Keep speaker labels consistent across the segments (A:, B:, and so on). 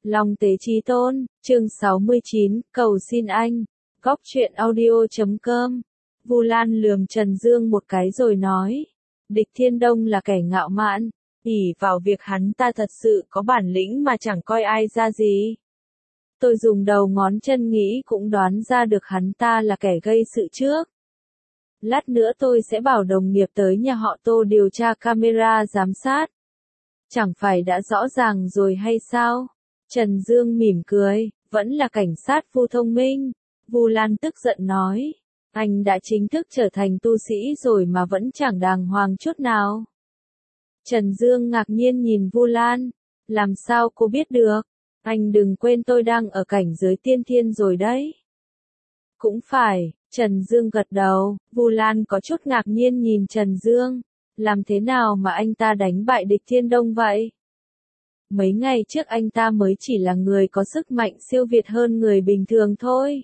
A: Long Tế Chí Tôn, chương 69, cầu xin anh. Góc truyện audio.com. Vu Lan lườm Trần Dương một cái rồi nói. Địch Thiên Đông là kẻ ngạo mạn, ỷ vào việc hắn ta thật sự có bản lĩnh mà chẳng coi ai ra gì. Tôi dùng đầu ngón chân nghĩ cũng đoán ra được hắn ta là kẻ gây sự trước. Lát nữa tôi sẽ bảo đồng nghiệp tới nhà họ Tô điều tra camera giám sát. Chẳng phải đã rõ ràng rồi hay sao? Trần Dương mỉm cười, vẫn là cảnh sát Vu thông minh. Vu Lan tức giận nói, anh đã chính thức trở thành tu sĩ rồi mà vẫn chẳng đàng hoàng chút nào. Trần Dương ngạc nhiên nhìn Vu Lan, làm sao cô biết được? Anh đừng quên tôi đang ở cảnh giới tiên thiên rồi đấy. Cũng phải, Trần Dương gật đầu. Vu Lan có chút ngạc nhiên nhìn Trần Dương, làm thế nào mà anh ta đánh bại địch Thiên Đông vậy? Mấy ngày trước anh ta mới chỉ là người có sức mạnh siêu việt hơn người bình thường thôi.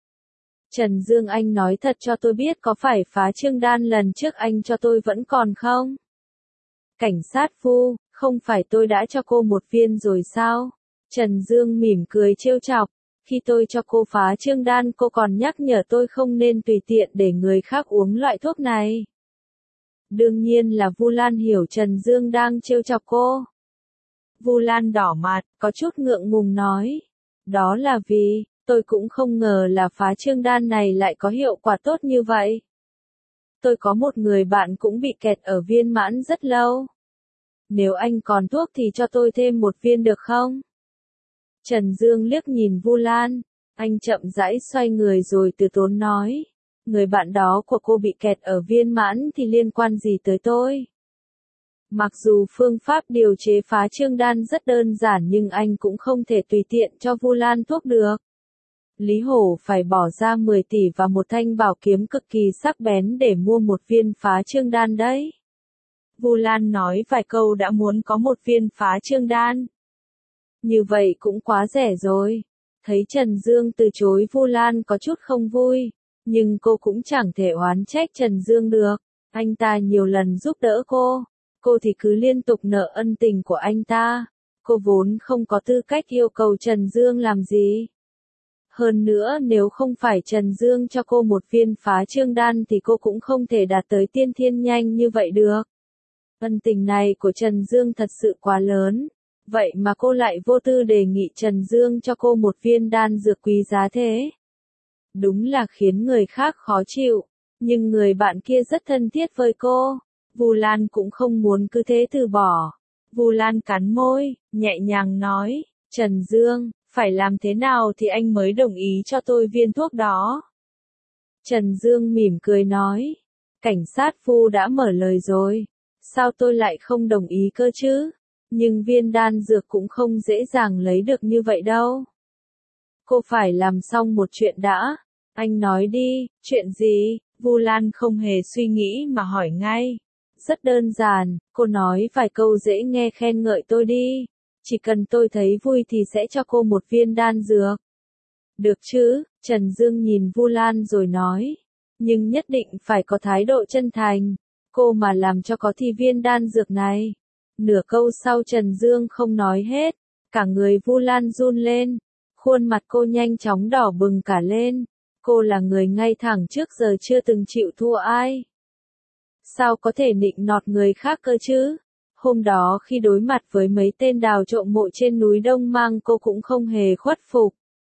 A: Trần Dương, anh nói thật cho tôi biết có phải phá trương đan lần trước anh cho tôi vẫn còn không? Cảnh sát Vu, không phải tôi đã cho cô một viên rồi sao? Trần Dương mỉm cười trêu chọc, khi tôi cho cô phá trương đan cô còn nhắc nhở tôi không nên tùy tiện để người khác uống loại thuốc này. Đương nhiên là Vu Lan hiểu Trần Dương đang trêu chọc cô. Vu Lan đỏ mặt, có chút ngượng ngùng nói. Đó là vì, tôi cũng không ngờ là phá trương đan này lại có hiệu quả tốt như vậy. Tôi có một người bạn cũng bị kẹt ở viên mãn rất lâu. Nếu anh còn thuốc thì cho tôi thêm một viên được không? Trần Dương liếc nhìn Vu Lan, anh chậm rãi xoay người rồi từ tốn nói. Người bạn đó của cô bị kẹt ở viên mãn thì liên quan gì tới tôi? Mặc dù phương pháp điều chế phá trương đan rất đơn giản nhưng anh cũng không thể tùy tiện cho Vu Lan thuốc được. Lý Hổ phải bỏ ra 10 tỷ và một thanh bảo kiếm cực kỳ sắc bén để mua một viên phá trương đan đấy. Vu Lan nói vài câu đã muốn có một viên phá trương đan. Như vậy cũng quá rẻ rồi. Thấy Trần Dương từ chối Vu Lan có chút không vui, nhưng cô cũng chẳng thể oán trách Trần Dương được. Anh ta nhiều lần giúp đỡ cô thì cứ liên tục nợ ân tình của anh ta. Cô vốn không có tư cách yêu cầu Trần Dương làm gì. Hơn nữa nếu không phải Trần Dương cho cô một viên phá trương đan thì cô cũng không thể đạt tới tiên thiên nhanh như vậy được. Ân tình này của Trần Dương thật sự quá lớn. Vậy mà cô lại vô tư đề nghị Trần Dương cho cô một viên đan dược quý giá thế. Đúng là khiến người khác khó chịu. Nhưng người bạn kia rất thân thiết với cô. Vu Lan cũng không muốn cứ thế từ bỏ. Vu Lan cắn môi, nhẹ nhàng nói, Trần Dương, phải làm thế nào thì anh mới đồng ý cho tôi viên thuốc đó? Trần Dương mỉm cười nói, cảnh sát Vu đã mở lời rồi. Sao tôi lại không đồng ý cơ chứ? Nhưng viên đan dược cũng không dễ dàng lấy được như vậy đâu. Cô phải làm xong một chuyện đã. Anh nói đi, chuyện gì? Vu Lan không hề suy nghĩ mà hỏi ngay. Rất đơn giản, cô nói vài câu dễ nghe khen ngợi tôi đi. Chỉ cần tôi thấy vui thì sẽ cho cô một viên đan dược. Được chứ? Trần Dương nhìn Vu Lan rồi nói. Nhưng nhất định phải có thái độ chân thành. Cô mà làm cho có thì viên đan dược này. Nửa câu sau Trần Dương không nói hết. Cả người Vu Lan run lên. Khuôn mặt cô nhanh chóng đỏ bừng cả lên. Cô là người ngay thẳng trước giờ chưa từng chịu thua ai. Sao có thể nịnh nọt người khác cơ chứ? Hôm đó khi đối mặt với mấy tên đào trộm mộ trên núi Đông Mang cô cũng không hề khuất phục.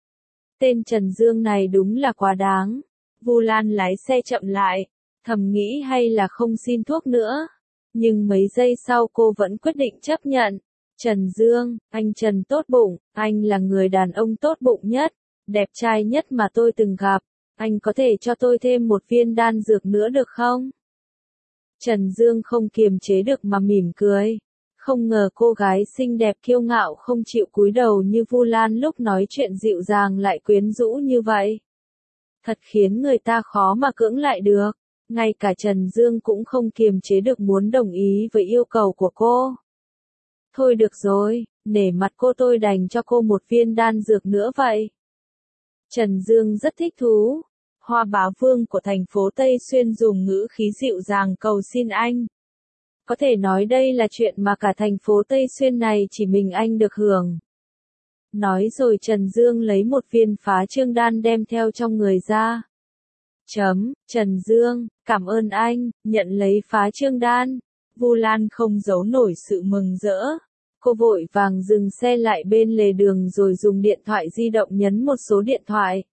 A: Tên Trần Dương này đúng là quá đáng. Vu Lan lái xe chậm lại, thầm nghĩ hay là không xin thuốc nữa. Nhưng mấy giây sau cô vẫn quyết định chấp nhận. Trần Dương, anh Trần tốt bụng, anh là người đàn ông tốt bụng nhất, đẹp trai nhất mà tôi từng gặp. Anh có thể cho tôi thêm một viên đan dược nữa được không? Trần Dương không kiềm chế được mà mỉm cười. Không ngờ cô gái xinh đẹp kiêu ngạo không chịu cúi đầu như Vu Lan lúc nói chuyện dịu dàng lại quyến rũ như vậy. Thật khiến người ta khó mà cưỡng lại được. Ngay cả Trần Dương cũng không kiềm chế được muốn đồng ý với yêu cầu của cô. Thôi được rồi, nể mặt cô tôi đành cho cô một viên đan dược nữa vậy. Trần Dương rất thích thú. Hoa bá vương của thành phố Tây Xuyên dùng ngữ khí dịu dàng cầu xin anh. Có thể nói đây là chuyện mà cả thành phố Tây Xuyên này chỉ mình anh được hưởng. Nói rồi Trần Dương lấy một viên phá trương đan đem theo trong người ra. Trần Dương, cảm ơn anh, nhận lấy phá trương đan. Vu Lan không giấu nổi sự mừng rỡ. Cô vội vàng dừng xe lại bên lề đường rồi dùng điện thoại di động nhấn một số điện thoại.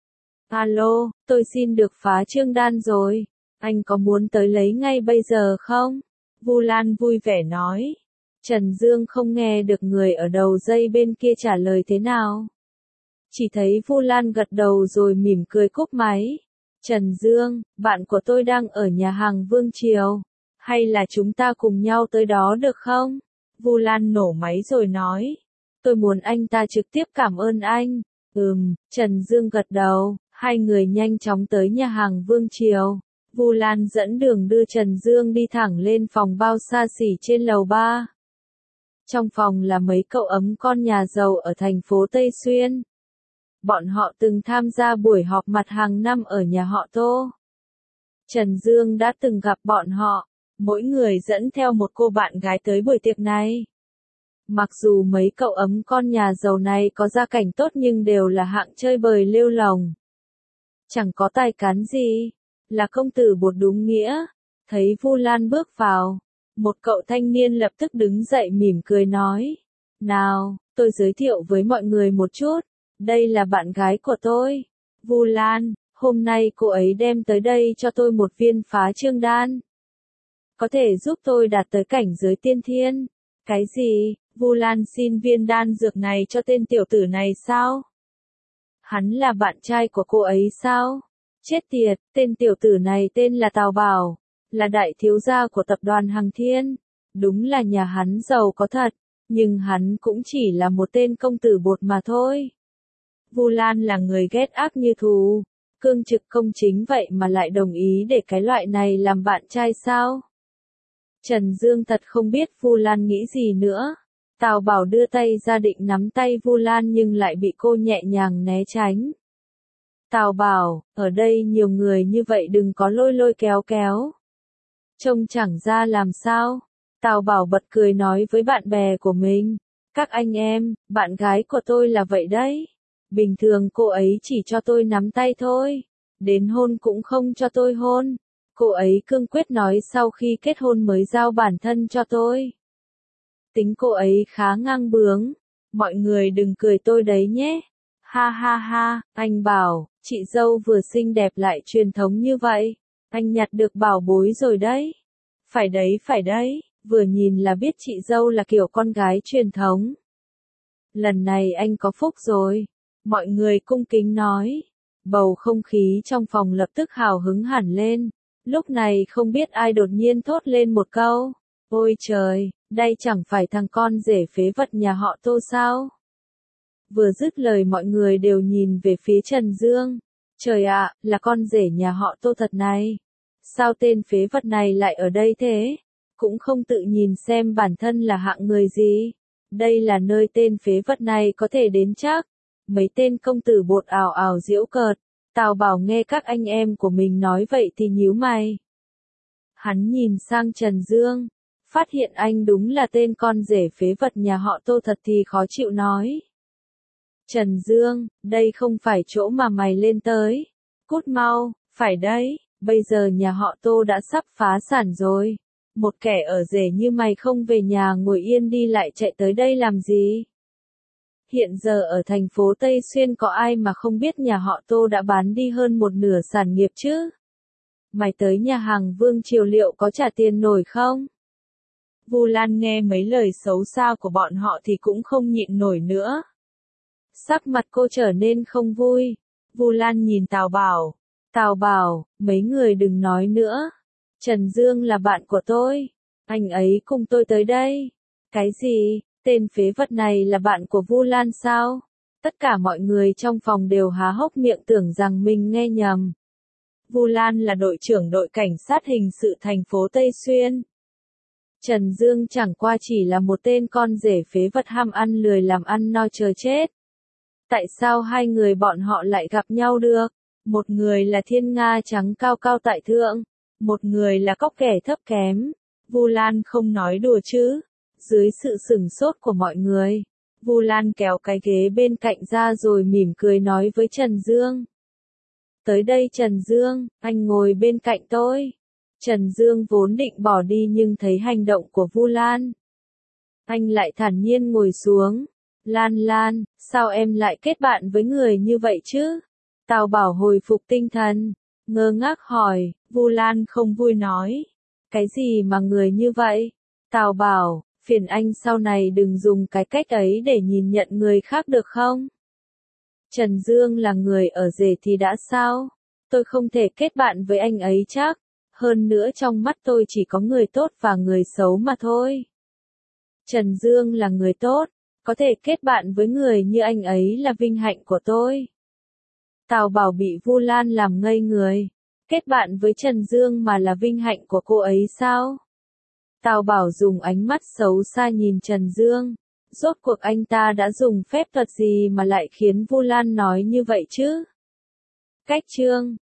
A: Alo, tôi xin được phá trương đan rồi. Anh có muốn tới lấy ngay bây giờ không? Vu Lan vui vẻ nói. Trần Dương không nghe được người ở đầu dây bên kia trả lời thế nào. Chỉ thấy Vu Lan gật đầu rồi mỉm cười cúp máy. Trần Dương, bạn của tôi đang ở nhà hàng Vương Triều. Hay là chúng ta cùng nhau tới đó được không? Vu Lan nổ máy rồi nói. Tôi muốn anh ta trực tiếp cảm ơn anh. Trần Dương gật đầu. Hai người nhanh chóng tới nhà hàng Vương Triều. Vu Lan dẫn đường đưa Trần Dương đi thẳng lên phòng bao xa xỉ trên lầu 3. Trong phòng là mấy cậu ấm con nhà giàu ở thành phố Tây Xuyên. Bọn họ từng tham gia buổi họp mặt hàng năm ở nhà họ Tô. Trần Dương đã từng gặp bọn họ, mỗi người dẫn theo một cô bạn gái tới buổi tiệc này. Mặc dù mấy cậu ấm con nhà giàu này có gia cảnh tốt nhưng đều là hạng chơi bời lêu lồng. Chẳng có tài cán gì, là công tử bột đúng nghĩa. Thấy Vu Lan bước vào, một cậu thanh niên lập tức đứng dậy mỉm cười nói. Nào, tôi giới thiệu với mọi người một chút, đây là bạn gái của tôi, Vu Lan, hôm nay cô ấy đem tới đây cho tôi một viên phá trương đan. Có thể giúp tôi đạt tới cảnh giới tiên thiên. Cái gì, Vu Lan xin viên đan dược này cho tên tiểu tử này sao? Hắn là bạn trai của cô ấy sao? Chết tiệt, tên tiểu tử này tên là Tào Bảo, là đại thiếu gia của tập đoàn Hằng Thiên. Đúng là nhà hắn giàu có thật, nhưng hắn cũng chỉ là một tên công tử bột mà thôi. Vu Lan là người ghét ác như thù, cương trực công chính vậy mà lại đồng ý để cái loại này làm bạn trai sao? Trần Dương thật không biết Vu Lan nghĩ gì nữa. Tào Bảo đưa tay ra định nắm tay Vu Lan nhưng lại bị cô nhẹ nhàng né tránh. Tào Bảo, ở đây nhiều người như vậy đừng có lôi lôi kéo kéo. Trông chẳng ra làm sao. Tào Bảo bật cười nói với bạn bè của mình. Các anh em, bạn gái của tôi là vậy đấy. Bình thường cô ấy chỉ cho tôi nắm tay thôi. Đến hôn cũng không cho tôi hôn. Cô ấy cương quyết nói sau khi kết hôn mới giao bản thân cho tôi. Tính cô ấy khá ngang bướng. Mọi người đừng cười tôi đấy nhé. Ha ha ha, anh Bảo, chị dâu vừa xinh đẹp lại truyền thống như vậy. Anh nhặt được bảo bối rồi đấy. Phải đấy, vừa nhìn là biết chị dâu là kiểu con gái truyền thống. Lần này anh có phúc rồi. Mọi người cung kính nói. Bầu không khí trong phòng lập tức hào hứng hẳn lên. Lúc này không biết ai đột nhiên thốt lên một câu. Ôi trời, đây chẳng phải thằng con rể phế vật nhà họ Tô sao? Vừa dứt lời mọi người đều nhìn về phía Trần Dương. Trời ạ, là con rể nhà họ Tô thật này. Sao tên phế vật này lại ở đây thế? Cũng không tự nhìn xem bản thân là hạng người gì. Đây là nơi tên phế vật này có thể đến chắc. Mấy tên công tử bột ảo ảo giễu cợt. Tào Bảo nghe các anh em của mình nói vậy thì nhíu mày. Hắn nhìn sang Trần Dương. Phát hiện anh đúng là tên con rể phế vật nhà họ Tô thật thì khó chịu nói. Trần Dương, đây không phải chỗ mà mày lên tới. Cút mau, phải đấy, bây giờ nhà họ Tô đã sắp phá sản rồi. Một kẻ ở rể như mày không về nhà ngồi yên đi lại chạy tới đây làm gì? Hiện giờ ở thành phố Tây Xuyên có ai mà không biết nhà họ Tô đã bán đi hơn một nửa sản nghiệp chứ? Mày tới nhà hàng Vương Triều liệu có trả tiền nổi không? Vu Lan nghe mấy lời xấu xa của bọn họ thì cũng không nhịn nổi nữa. Sắc mặt cô trở nên không vui. Vu Lan nhìn Tào Bảo. Tào Bảo, mấy người đừng nói nữa. Trần Dương là bạn của tôi. Anh ấy cùng tôi tới đây. Cái gì? Tên phế vật này là bạn của Vu Lan sao? Tất cả mọi người trong phòng đều há hốc miệng tưởng rằng mình nghe nhầm. Vu Lan là đội trưởng đội cảnh sát hình sự thành phố Tây Xuyên. Trần Dương chẳng qua chỉ là một tên con rể phế vật ham ăn lười làm ăn no chờ chết. Tại sao hai người bọn họ lại gặp nhau được? Một người là thiên nga trắng cao cao tại thượng, một người là cóc ghẻ thấp kém. Vu Lan không nói đùa chứ. Dưới sự sửng sốt của mọi người, Vu Lan kéo cái ghế bên cạnh ra rồi mỉm cười nói với Trần Dương. Tới đây Trần Dương, anh ngồi bên cạnh tôi. Trần Dương vốn định bỏ đi nhưng thấy hành động của Vu Lan. Anh lại thản nhiên ngồi xuống. Lan Lan, sao em lại kết bạn với người như vậy chứ? Tào Bảo hồi phục tinh thần, ngơ ngác hỏi. Vu Lan không vui nói. Cái gì mà người như vậy? Tào Bảo, phiền anh sau này đừng dùng cái cách ấy để nhìn nhận người khác được không? Trần Dương là người ở rể thì đã sao? Tôi không thể kết bạn với anh ấy chắc. Hơn nữa trong mắt tôi chỉ có người tốt và người xấu mà thôi. Trần Dương là người tốt, có thể kết bạn với người như anh ấy là vinh hạnh của tôi. Tào Bảo bị Vu Lan làm ngây người. Kết bạn với Trần Dương mà là vinh hạnh của cô ấy sao? Tào Bảo dùng ánh mắt xấu xa nhìn Trần Dương. Rốt cuộc anh ta đã dùng phép thuật gì mà lại khiến Vu Lan nói như vậy chứ? Cách chương